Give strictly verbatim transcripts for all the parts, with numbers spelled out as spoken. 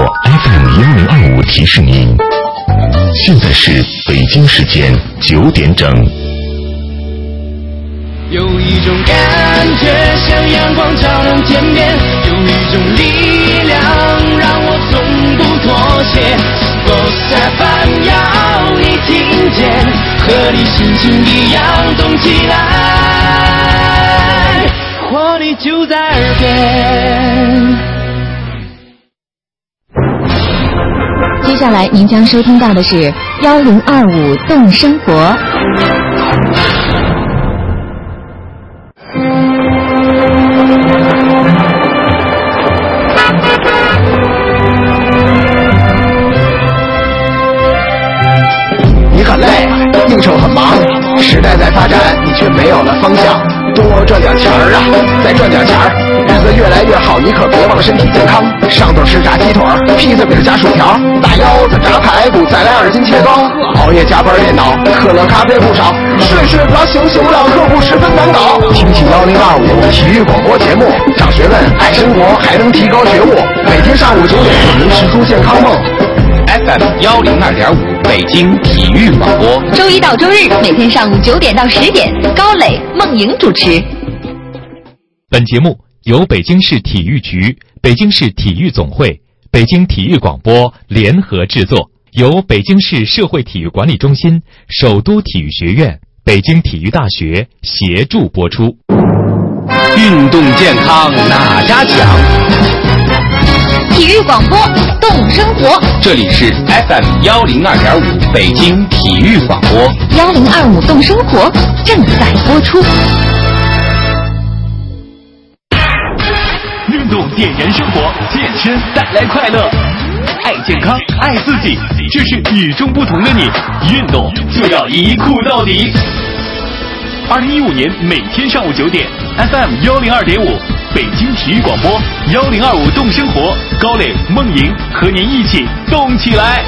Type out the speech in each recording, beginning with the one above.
F M 一零二五提示您，现在是北京时间九点整。 有一种感觉像阳光照亮天边，有一种力量让我从不妥协。Boss F M 要你听见，和你心情一样动起来，活力就在耳边。 接下来您将收听到的是幺零二五动生活。 你很累，应酬很忙，时代在发展，你却没有了方向。多赚点钱儿啊，再赚点钱儿，日子越来越好，你可别忘了身体健康。上顿吃炸鸡腿，披萨饼加薯条，大腰子炸排骨，再来二斤切糕。熬夜加班电脑，可乐咖啡不少，睡睡不着，醒醒不了，客户十分难搞。听听幺零二五体育广播节目，长学问，爱生活，还能提高觉悟。每天上午九点，为您实出健康梦。 F M 幺零二点五北京体育广播， 周一到周日每天上午九点到十点，高磊、孟莹主持。 本节目由北京市体育局、北京市体育总会、北京体育广播联合制作，由北京市社会体育管理中心、首都体育学院、北京体育大学协助播出。 运动健康哪家强？ 体育广播动生活， 这里是 F M 幺零二点五北京体育广播， 幺零二五动生活正在播出。 运动点燃生活，健身带来快乐，爱健康，爱自己，这是与众不同的你。运动就要一酷到底。二零一五年每天上午九点 ，F M 幺零二点五。北京体育广播幺零二五动生活，高磊、孟莹和您一起动起来。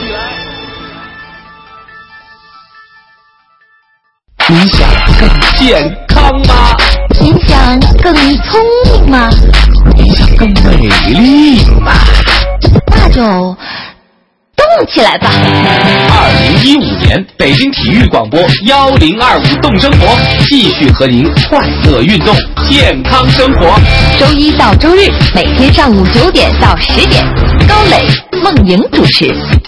你想更健康吗？ 你想更聪明吗？ 你想更美丽吗？ 那就动起来吧！ 二零一五年北京体育广播幺零二五动生活，继续和您快乐运动，健康生活。 周一到周日每天上午九点到十点，高磊、孟莹主持。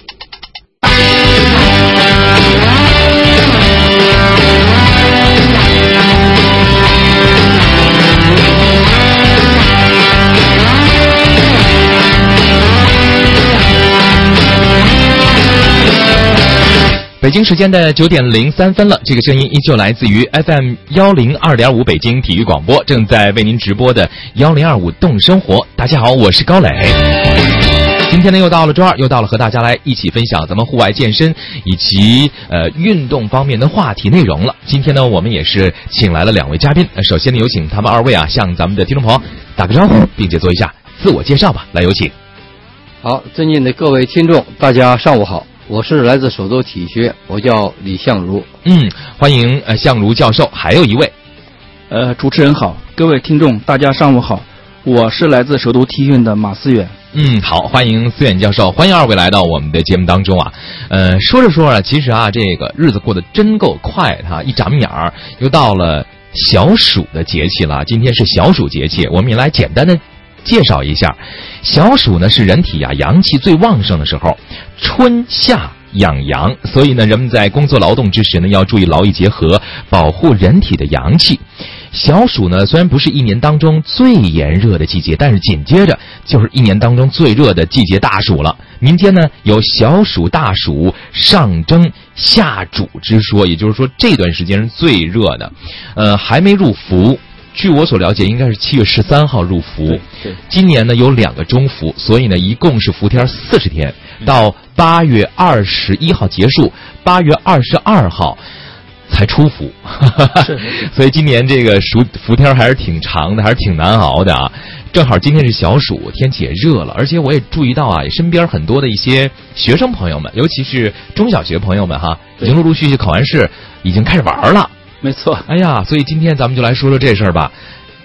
北京时间的九点零三分了，这个声音依旧来自于 F M 幺零二点五北京体育广播，正在为您直播的幺零二五动生活。大家好，我是高磊。今天呢，又到了周二，又到了和大家来一起分享咱们户外健身以及呃运动方面的话题内容了。今天呢，我们也是请来了两位嘉宾，首先呢，有请他们二位啊，向咱们的听众朋友打个招呼，并且做一下自我介绍吧。来，有请。 好，尊敬的各位听众，大家上午好。我是来自首都体育学院，我叫李相如。 嗯，欢迎呃相如教授。还有一位， 呃，主持人好，各位听众大家上午好，我是来自首都体育院的马思远。 嗯，好，欢迎思远教授，欢迎二位来到我们的节目当中啊。呃，说着说着，其实啊，这个日子过得真够快的哈，一眨眼儿又到了小暑的节气了。今天是小暑节气，我们也来简单的介绍一下。小暑呢是人体啊阳气最旺盛的时候，春夏养阳，所以呢人们在工作劳动之时呢要注意劳逸结合，保护人体的阳气。小暑呢虽然不是一年当中最炎热的季节，但是紧接着就是一年当中最热的季节大暑了。民间呢有小暑大暑上蒸下煮之说，也就是说这段时间是最热的。呃还没入伏，据我所了解，应该是七月十三号入伏。今年呢有两个中伏，所以呢一共是伏天四十天，到八月二十一号结束，八月二十二号才出伏。所以今年这个暑伏天还是挺长的，还是挺难熬的啊。正好今天是小暑，天气也热了，而且我也注意到啊，身边很多的一些学生朋友们，尤其是中小学朋友们哈，已经陆陆续续考完试，已经开始玩了。 没错。 哎呀，所以今天咱们就来说说这事儿吧。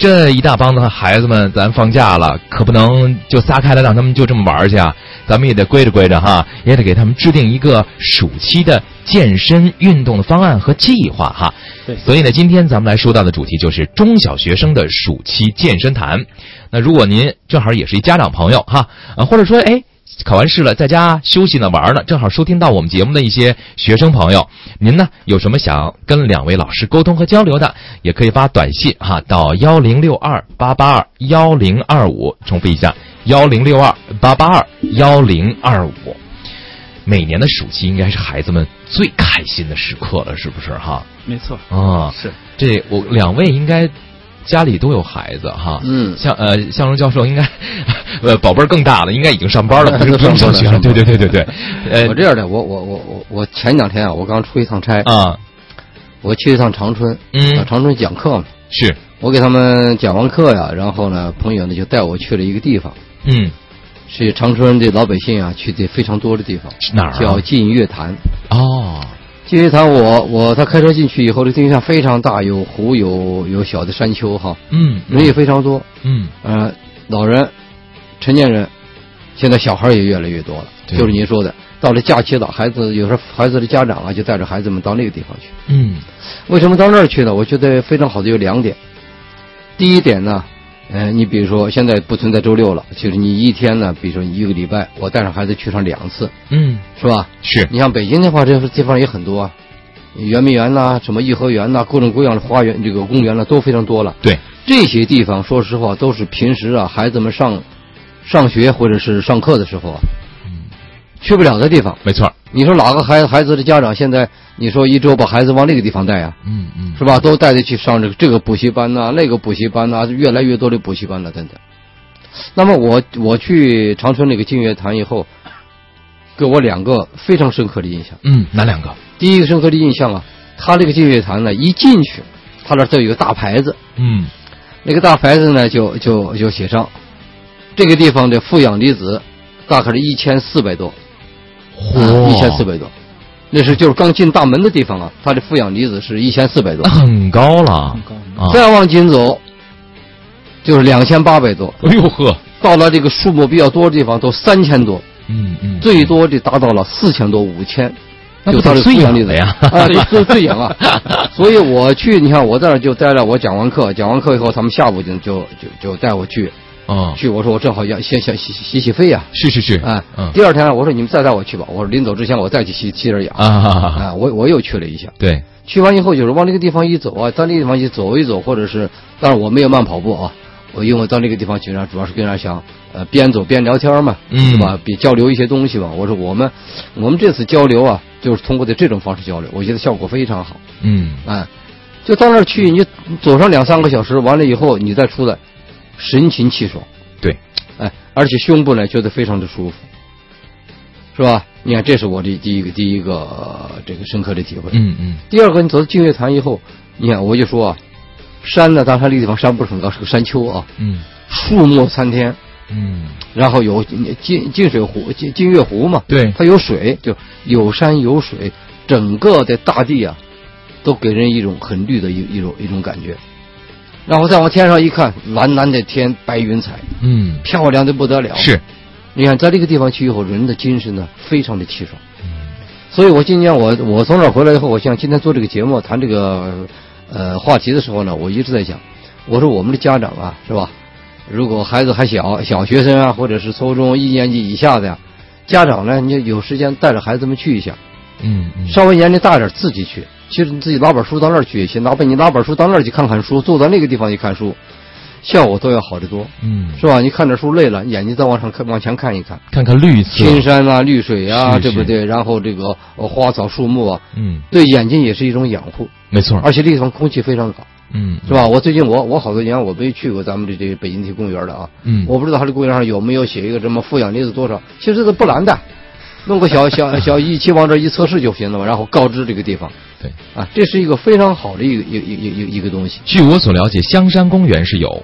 这一大帮的孩子们，咱放假了，可不能就撒开了让他们就这么玩去啊！咱们也得规着规着哈，也得给他们制定一个暑期的健身运动的方案和计划哈。 对， 所以呢，今天咱们来说到的主题就是中小学生的暑期健身谈。那如果您正好也是一家长朋友哈，啊，或者说哎。考完试了，在家休息呢，玩呢，正好收听到我们节目的一些学生朋友，您呢有什么想跟两位老师沟通和交流的，也可以发短信哈到幺零六二八八二幺零二五，重复一下幺零六二八八二幺零二五。每年的暑期应该是孩子们最开心的时刻了，是不是哈？ 没错啊， 是这我两位应该。家里都有孩子哈， 嗯， 像呃向荣教授应该，呃宝贝儿更大了，应该已经上班了，不是不用上学了，对对对对对。 呃，我这样的，我我我我我前两天啊，我刚出一趟差啊， 我去一趟长春， 嗯， 啊、长春讲课嘛， 是我给他们讲完课呀，然后呢，朋友呢就带我去了一个地方， 嗯， 是长春的老百姓啊去的非常多的地方， 是哪儿、啊？ 叫晋月潭。 哦。 晋月潭我，我我他开车进去以后，这地方非常大，有湖，有有小的山丘哈， 嗯， 人也非常多， 嗯， 呃，老人、成年人，现在小孩也越来越多了，就是您说的，到了假期了，孩子有时候孩子的家长啊，就带着孩子们到那个地方去， 嗯， 为什么到那儿去呢？我觉得非常好的有两点，第一点呢，呃，你比如说现在不存在周六了，就是你一天呢，比如说一个礼拜，我带上孩子去上两次， 嗯， 是吧？ 是。 你像北京的话，这地方也很多啊，圆明园呐、什么颐和园呐、各种各样的花园，这个公园呢都非常多了。 对， 这些地方说实话都是平时啊孩子们上上学或者是上课的时候啊，嗯，去不了的地方。 没错。 你说哪个孩孩子的家长现在你说一周把孩子往那个地方带啊？ 嗯嗯， 是吧？都带着去上这个这个补习班呐、那个补习班呐、越来越多的补习班了等等。那么我我去长春那个晋月潭以后，给我两个非常深刻的印象。 嗯，哪两个？ 第一个深刻的印象啊，他这个晋月潭呢，一进去，他那都有个大牌子。 嗯， 那个大牌子呢，就就就写上这个地方的负氧离子大概是一千四百多。 嚯， 一千四百多，那是就是刚进大门的地方啊，它的负氧离子是一千四百多， 很高了， 很高。 啊、 再往前走，就是两千八百多。 哎呦呵， 到了这个数目比较多的地方都三千多， 嗯嗯， 最多的达到了四千多、五千， 就它的负氧离子呀， 啊，最最氧啊。所以我去，你看我在那就待了，我讲完课，讲完课以后，他们下午就就就就带我去。 哦， 去我说我正好要先想洗洗洗肺呀， 是是是， 啊， 嗯， 第二天我说你们再带我去吧，我说临走之前我再去吸吸点氧啊， 啊，我我又去了一下， 对， 去完以后就是往那个地方一走啊，到那个地方去走一走，或者是，当然我没有慢跑步啊，我因为到那个地方去呢，主要是跟人家想呃边走边聊天嘛， 嗯， 是吧？比交流一些东西吧。我说我们我们这次交流啊，就是通过的这种方式交流，我觉得效果非常好， 嗯， 啊，就到那儿去，你走上两三个小时，完了以后你再出来，神清气爽。 对， 哎，而且胸部呢觉得非常的舒服，是吧？你看，这是我的第一个第一个、呃、这个深刻的体会。 嗯嗯。 第二个，你走到净月潭以后，你看我就说啊，山呢，当然那个地方山不是很高，是个山丘啊。 嗯。 树木参天。 嗯。 然后有金金水湖、金金月湖嘛。 对。 它有水，就有山有水，整个的大地啊，都给人一种很绿的一一种一种感觉。然后再往天上一看，蓝蓝的天，白云彩， 嗯， 漂亮的不得了。 是， 你看在这个地方去以后，人的精神呢非常的气爽。嗯，所以我今年我我从那儿回来以后，我想今天做这个节目谈这个呃话题的时候呢，我一直在想，我说我们的家长啊，是吧？如果孩子还小，小学生啊，或者是初中一年级以下的呀，家长呢，你有时间带着孩子们去一下。 嗯嗯。 稍微年龄大点，自己去。其实你自己拿本书到那儿去也行，拿本你拿本书到那儿去看看书，坐到那个地方去看书，效果都要好得多， 嗯， 是吧？你看着书累了，眼睛再往上看，往前看一看， 看看绿色， 青山啊，绿水啊， 是是对不对？然后这个花草树木啊， 嗯， 对眼睛也是一种养护， 没错。 而且这地方空气非常好， 嗯， 是吧？我最近我我好多年我没去过咱们这这北京体公园的啊， 嗯， 我不知道它这公园上有没有写一个什么负氧离子多少，其实这不难的。弄个小小小仪器往这一测试就行了嘛，然后告知这个地方。 对， 啊，这是一个非常好的一个一个一个一个一个东西。 据我所了解，香山公园是有，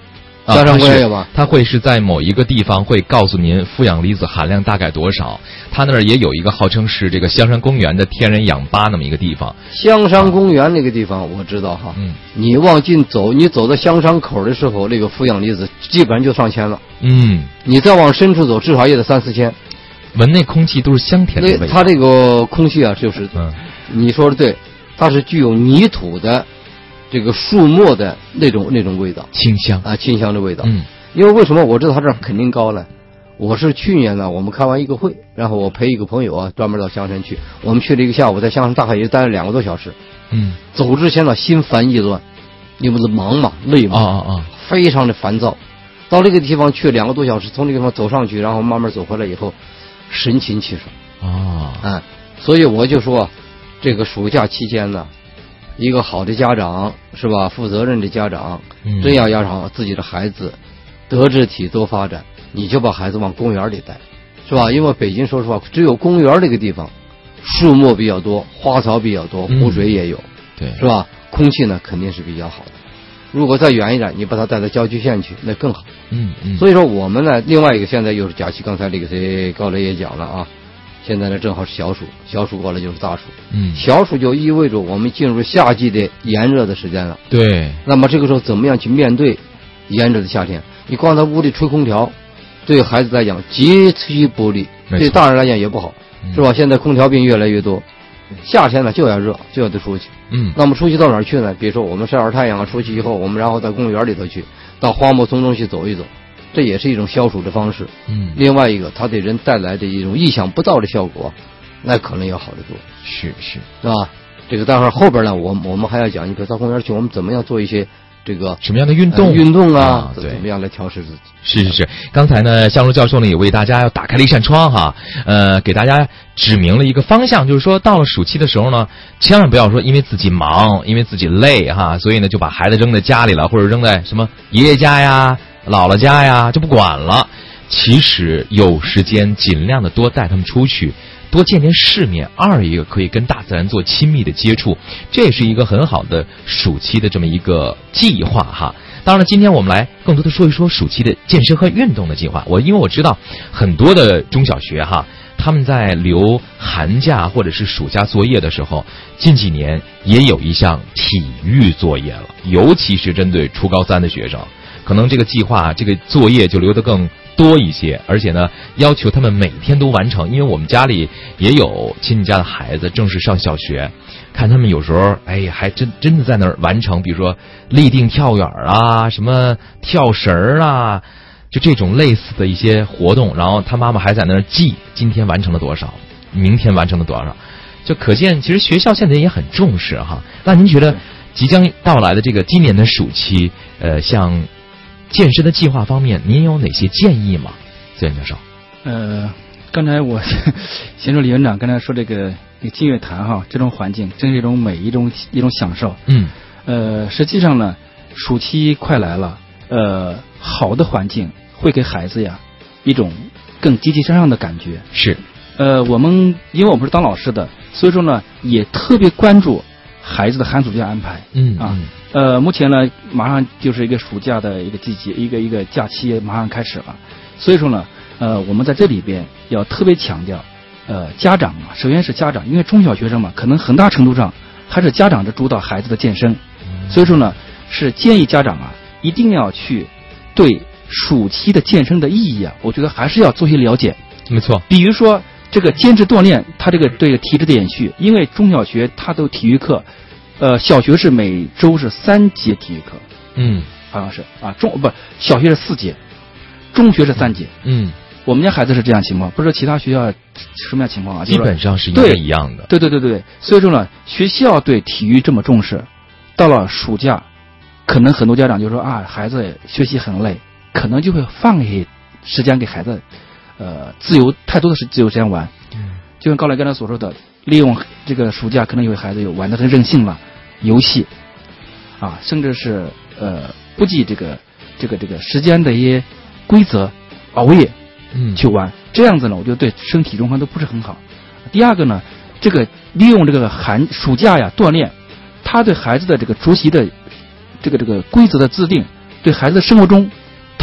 香山公园有吗？ 它会是在某一个地方会告诉您负氧离子含量大概多少。它那儿也有一个号称是这个香山公园的天然氧吧那么一个地方。 香山公园那个地方我知道哈，嗯，你往进走，你走到香山口的时候，那个负氧离子基本上就上千了。 嗯， 你再往深处走，至少也得三四千。 闻那空气都是香甜的味道。 它这个空气啊，就是，嗯，你说的对，它是具有泥土的。这个树木的那种那种味道， 清香啊，清香的味道。 嗯， 因为为什么我知道它这儿肯定高呢？我是去年呢，我们开完一个会，然后我陪一个朋友啊，专门到香山去。我们去了一个下午，在香山大概也待了两个多小时。 嗯， 走之前呢，心烦意乱，因为是忙嘛，累嘛， 啊啊啊， 非常的烦躁。到这个地方去两个多小时，从这个地方走上去，然后慢慢走回来以后，神清气爽。 啊， 嗯，所以我就说，这个暑假期间呢。一个好的家长是吧？负责任的家长，嗯、真要要让自己的孩子德智体都发展，你就把孩子往公园里带，是吧？因为北京说实话，只有公园这个地方，树木比较多，花草比较多，湖水也有， 对、嗯， 是吧？空气呢肯定是比较好的。如果再远一点，你把他带到郊区县去，那更好。 嗯嗯。 所以说我们呢，另外一个现在又是假期，刚才那个谁高雷也讲了啊。现在呢，正好是小暑，小暑过来就是大暑。 嗯， 小暑就意味着我们进入夏季的炎热的时间了。 对。 那么这个时候怎么样去面对炎热的夏天？你光在屋里吹空调，对孩子来讲极其不利，对大人来讲也不好，是吧？现在空调病越来越多，夏天呢就要热，就要得出去。 嗯。 那么出去到哪儿去呢？比如说我们晒会儿太阳啊，出去以后，我们然后到公园里头去，到花木丛中去走一走。这也是一种消暑的方式。 嗯， 另外一个，它给人带来的一种意想不到的效果，那可能要好得多。 是是， 是吧？这个待会儿后边呢，我我们还要讲，你比如到公园去，我们怎么样做一些这个什么样的运动？ 呃、运动啊， 啊对， 怎么样来调试自己？ 是是是。刚才呢，向如教授呢也为大家要打开了一扇窗哈，呃，给大家指明了一个方向，就是说到了暑期的时候呢，千万不要说因为自己忙，因为自己累哈，所以呢就把孩子扔在家里了，或者扔在什么爷爷家呀。姥姥家呀就不管了，其实有时间尽量的多带他们出去，多见见世面。二一个可以跟大自然做亲密的接触，这也是一个很好的暑期的这么一个计划哈。当然了，今天我们来更多的说一说暑期的健身和运动的计划。我因为我知道很多的中小学哈，他们在留寒假或者是暑假作业的时候，近几年也有一项体育作业了，尤其是针对初高三的学生。可能这个计划这个作业就留得更多一些，而且呢要求他们每天都完成。因为我们家里也有亲戚家的孩子正式上小学，看他们有时候哎还真真的在那儿完成，比如说立定跳远啊，什么跳绳啊，就这种类似的一些活动，然后他妈妈还在那儿记今天完成了多少，明天完成了多少，就可见其实学校现在也很重视哈。那您觉得即将到来的这个今年的暑期，呃像健身的计划方面，您有哪些建议吗，资源教授？ 呃，刚才我先说李院长刚才说这个这个净月潭哈，这种环境真是一种美，一种一种享受。 嗯， 呃，实际上呢，暑期快来了，呃，好的环境会给孩子呀一种更积极向上的感觉。 是， 呃，我们因为我们是当老师的，所以说呢，也特别关注孩子的寒暑假安排。 嗯啊。呃，目前呢，马上就是一个暑假的一个季节，一个一个假期马上开始了，所以说呢，呃，我们在这里边要特别强调，呃，家长啊，首先是家长，因为中小学生嘛，可能很大程度上还是家长在主导孩子的健身，所以说呢，是建议家长啊，一定要去对暑期的健身的意义啊，我觉得还是要做些了解。 没错， 比如说这个坚持锻炼，它这个对体质的延续，因为中小学它都体育课。呃，小学是每周是三节体育课， 嗯， 好像是啊，中不小学是四节，中学是三节， 嗯， 我们家孩子是这样情况，不知道其他学校什么样情况啊？ 基本上是应该一样的。 对对对对对，所以说呢，学校对体育这么重视，到了暑假，可能很多家长就说啊，孩子学习很累，可能就会放弃时间给孩子，呃，自由太多的是自由时间玩， 嗯， 就像高磊刚才所说的。利用这个暑假，可能有孩子有玩得很任性了，游戏，啊，甚至是呃不记这个这个这个时间的一些规则，熬夜， 嗯， 去玩，这样子呢，我觉得对身体状况都不是很好。第二个呢，这个利用这个寒暑假呀锻炼，他对孩子的这个学习的这个这个规则的制定，对孩子的生活中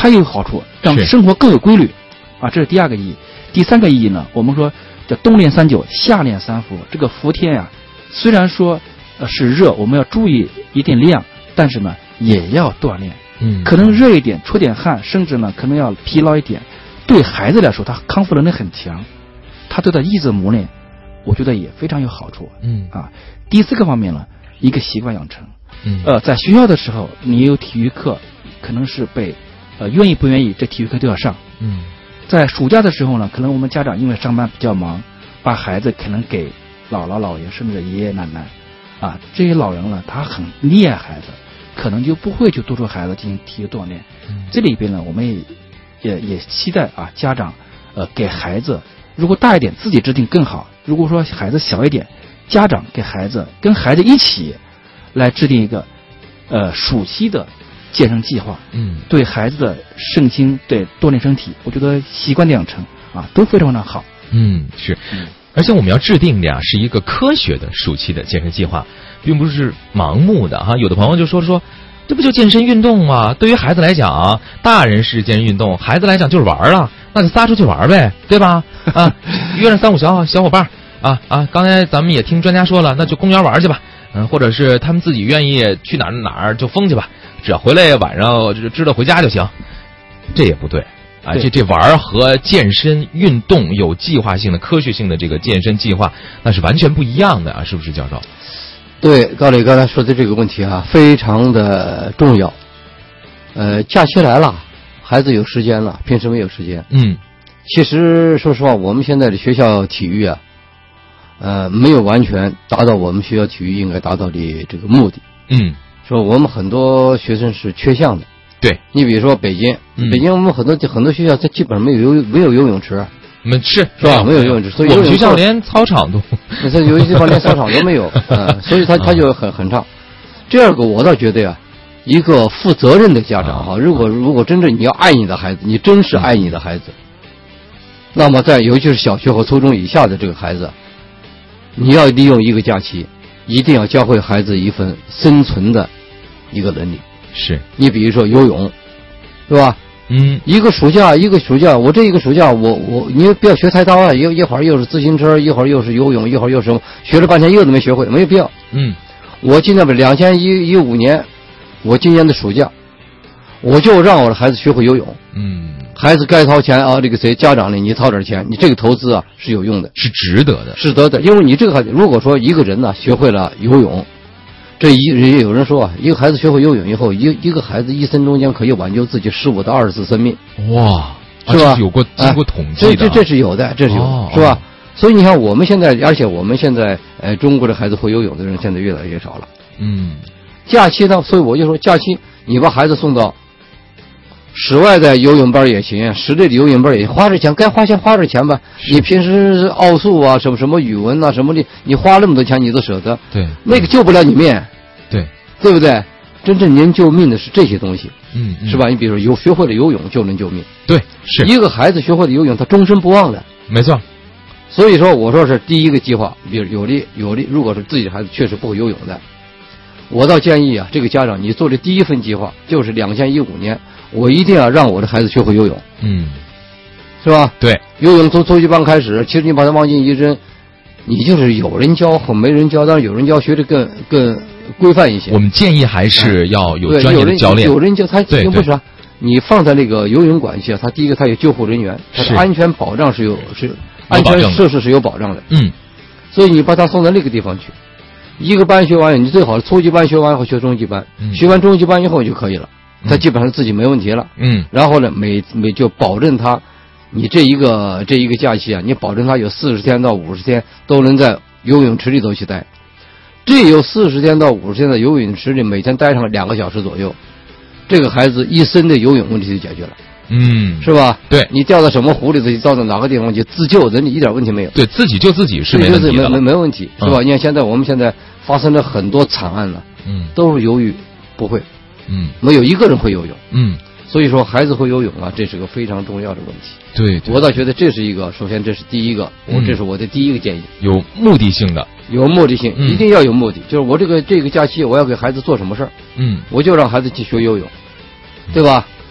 它有好处，让生活更有规律啊，这是第二个意义。第三个意义呢，我们说叫冬练三九，夏练三伏。这个伏天呀、啊，虽然说呃是热，我们要注意一定量，但是呢也要锻炼。 嗯， 可能热一点，出点汗，甚至呢可能要疲劳一点。对孩子来说，他康复能力很强，他对他意志磨练，我觉得也非常有好处。 嗯啊，第四个方面呢，一个习惯养成。 嗯， 呃，在学校的时候，你有体育课，可能是被呃愿意不愿意，这体育课都要上。 嗯，在暑假的时候呢，可能我们家长因为上班比较忙，把孩子可能给姥姥姥爷甚至爷爷奶奶啊，这些老人呢，他很溺爱孩子，可能就不会去督促孩子进行体育锻炼。 嗯， 这里边呢，我们也也也期待啊，家长呃给孩子，如果大一点自己制定更好，如果说孩子小一点，家长给孩子跟孩子一起来制定一个呃暑期的健身计划。 嗯， 对孩子的身心对锻炼身体，我觉得习惯的养成啊都非常的好。 嗯，是。而且我们要制定的呀是一个科学的暑期的健身计划，并不是盲目的哈。有的朋友就说说，这不就健身运动吗？对于孩子来讲，大人是健身运动，孩子来讲就是玩啊，那就撒出去玩呗，对吧？啊，约上三五小小伙伴啊啊，刚才咱们也听专家说了，那就公园玩去吧，嗯，或者是他们自己愿意去哪儿哪儿就疯去吧，只要回来晚上知道回家就行。这也不对。啊，这这玩和健身运动有计划性的、科学性的这个健身计划，那是完全不一样的啊，是不是，教授？ 对，高磊刚才说的这个问题啊，非常的重要。呃，假期来了，孩子有时间了，平时没有时间。 嗯， 其实说实话，我们现在的学校体育啊，呃，没有完全达到我们学校体育应该达到的这个目的。 嗯， 说我们很多学生是缺项的。 对， 你比如说北京， 嗯、 北京我们很多很多学校它基本上没有游没有游泳池， 我们是是吧？没有游泳池，所以我们学校连操场都， 它有些地方连操场都没有，嗯，所以它它就很很差。第二个，我倒觉得呀，一个负责任的家长哈，如果如果真正你要爱你的孩子，你真是爱你的孩子，那么在尤其是小学和初中以下的这个孩子，你要利用一个假期，一定要教会孩子一份生存的一个能力。 是你比如说游泳，对吧？ 嗯， 一个暑假一个暑假，我这一个暑假，我我你不要学太大啊，一一会儿又是自行车，一会儿又是游泳，一会儿又是什么，学了半天一个都没学会，没有必要。 嗯， 我今年不两千一一五年，我今年的暑假，我就让我的孩子学会游泳。 嗯， 孩子该掏钱啊，这个谁家长呢？你掏点钱，你这个投资啊是有用的， 是值得的， 是得的，因为你这个孩子，如果说一个人呢学会了游泳。这一也有人说啊，一个孩子学会游泳以后，一一个孩子一生中间可以挽救自己十五到二十次生命。 哇， 是吧？ 啊、有过经过统计的、 啊，这这这是有的，这是有的， 哦、 是吧？所以你看，我们现在，而且我们现在，呃，中国的孩子会游泳的人现在越来越少了。 嗯， 假期呢，所以我就说，假期你把孩子送到室外的游泳班也行，室内的游泳班也行，花点钱，该花钱花点钱吧。你平时奥数啊，什么什么语文啊，什么的，你花那么多钱你都舍得。 对， 那个救不了你命。 对， 对不对？真正能救命的是这些东西， 嗯，嗯是吧？你比如说游学会了游泳就能救命。 对，是一个孩子学会了游泳，他终身不忘的。 没错。 所以说，我说是第一个计划，比如有的有的，如果是自己的孩子确实不会游泳的，我倒建议啊，这个家长你做的第一份计划就是两千一五年，我一定要让我的孩子学会游泳， 嗯， 是吧？ 对， 游泳从初级班开始，其实你把它往进一扔，你就是有人教和没人教，但是有人教学的更更规范一些。 我们建议还是要有专业的教练， 有人教他， 对， 不是啊？你放在那个游泳馆下，他第一个他有救护人员，他的安全保障是有是安全设施是有保障的。 嗯， 所以你把他送到那个地方去，一个班学完，你最好初级班学完后学中级班， 嗯、 学完中级班以后就可以了，他基本上自己没问题了。 嗯， 然后呢，每每就保证他，你这一个这一个假期啊，你保证他有四十天到五十天都能在游泳池里头去待。这有四十天到五十天的游泳池里，每天待上两个小时左右，这个孩子一生的游泳问题就解决了。 嗯， 是吧？ 对， 你掉到什么湖里头，你掉到哪个地方去自救，人家一点问题没有。 对自己救自己是没问题的， 没没没问题，是吧？嗯、你看现在我们现在发生了很多惨案了， 嗯， 都是由于不会， 嗯， 没有一个人会游泳， 嗯， 所以说孩子会游泳啊，这是个非常重要的问题。 对，对我倒觉得这是一个，首先这是第一个，我这是我的第一个建议， 有目的性的， 有目的性， 嗯、 一定要有目的，就是我这个这个假期我要给孩子做什么事儿， 嗯， 我就让孩子去学游泳，对吧？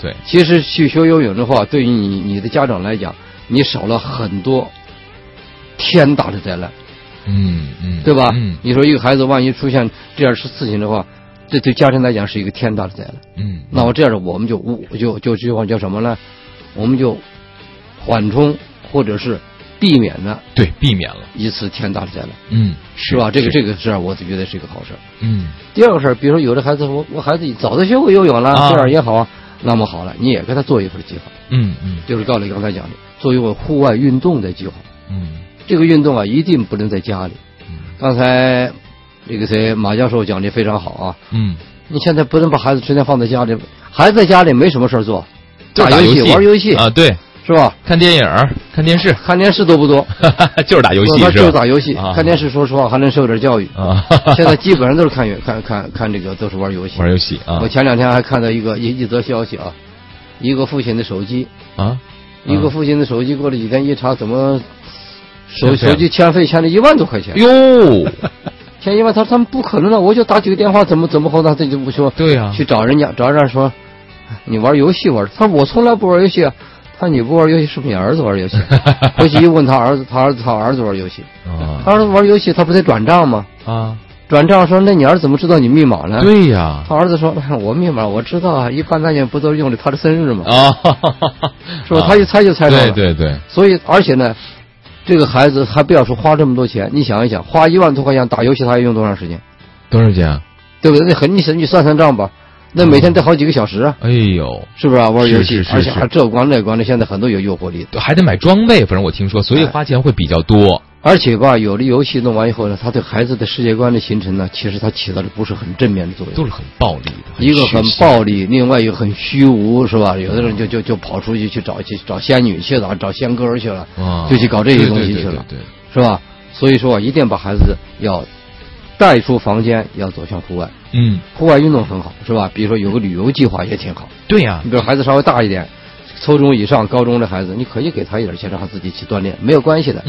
对， 其实去学游泳的话，对于你你的家长来讲，你少了很多天大的灾难。 嗯嗯， 对吧？ 嗯， 你说一个孩子万一出现这样事情的话，这对家庭来讲是一个天大的灾难。 嗯， 那我这样的我们就就就这句话叫什么呢？我们就缓冲或者是避免了， 对，避免了一次天大的灾难。 嗯， 是吧？这个这个事儿，我就觉得是一个好事。 嗯， 第二个事儿，比如说有的孩子说，我孩子早就学会游泳了， 啊、 这样也好啊。那么好了，你也给他做一份计划。 嗯嗯， 就是高磊刚才讲的，做一份户外运动的计划。 嗯， 这个运动啊，一定不能在家里。刚才这个谁马教授讲的非常好啊。 嗯， 你现在不能把孩子天天放在家里，孩子在家里没什么事做， 打游戏、玩游戏啊，对， 是吧？ 看电影、看电视， 看电视多不多？ 就是打游戏， 是吧？就是打游戏， 啊、 看电视。说实话，还能受点教育啊。 现在基本上都是看看看看这个，都是玩游戏。 玩游戏啊！ 我前两天还看到一个一一则消息啊，一个父亲的手机啊， 一个父亲的手机过了几天一查，怎么手手机欠费欠了一万多块钱？ 哟。 前一万他他们不可能的，我就打几个电话，怎么怎么后他这就不说。 对呀、啊， 去找人家，找人家说，你玩游戏玩？他说我从来不玩游戏啊。他说你不玩游戏，是不是你儿子玩游戏？回去一问他儿子，他儿子他儿子玩游戏。 啊， 他儿子玩游戏，他不得转账吗？ 啊， 转账说，那你儿子怎么知道你密码呢？ 对呀， 他儿子说，我密码我知道啊，一般大家不都是用的他的生日吗？ 啊， 是吧？他一猜就猜到了。 对对对。 所以，而且呢。这个孩子还不要说花这么多钱，你想一想，花一万多块钱打游戏，他要用多长时间？ 多少钱啊？ 对不对？那很，你你算算账吧，那每天得好几个小时啊！ 哎呦， 是不是啊？玩游戏， 是是是是而且还这关那关的，现在很多有诱惑力的， 还得买装备，反正我听说，所以花钱会比较多。 而且吧，有的游戏弄完以后呢，它对孩子的世界观的形成呢，其实它起到的不是很正面的作用， 都是很暴力的， 一个很暴力，另外一个很虚无，是吧？有的人就就就跑出去去找去找仙女去了，找仙哥去了，就去搞这些东西去了， 对， 是吧？所以说，一定把孩子要带出房间，要走向户外。 嗯， 户外运动很好，是吧？比如说有个旅游计划也挺好。 对呀、啊， 你比如孩子稍微大一点，初中以上、高中的孩子，你可以给他一点钱，让他自己去锻炼，没有关系的。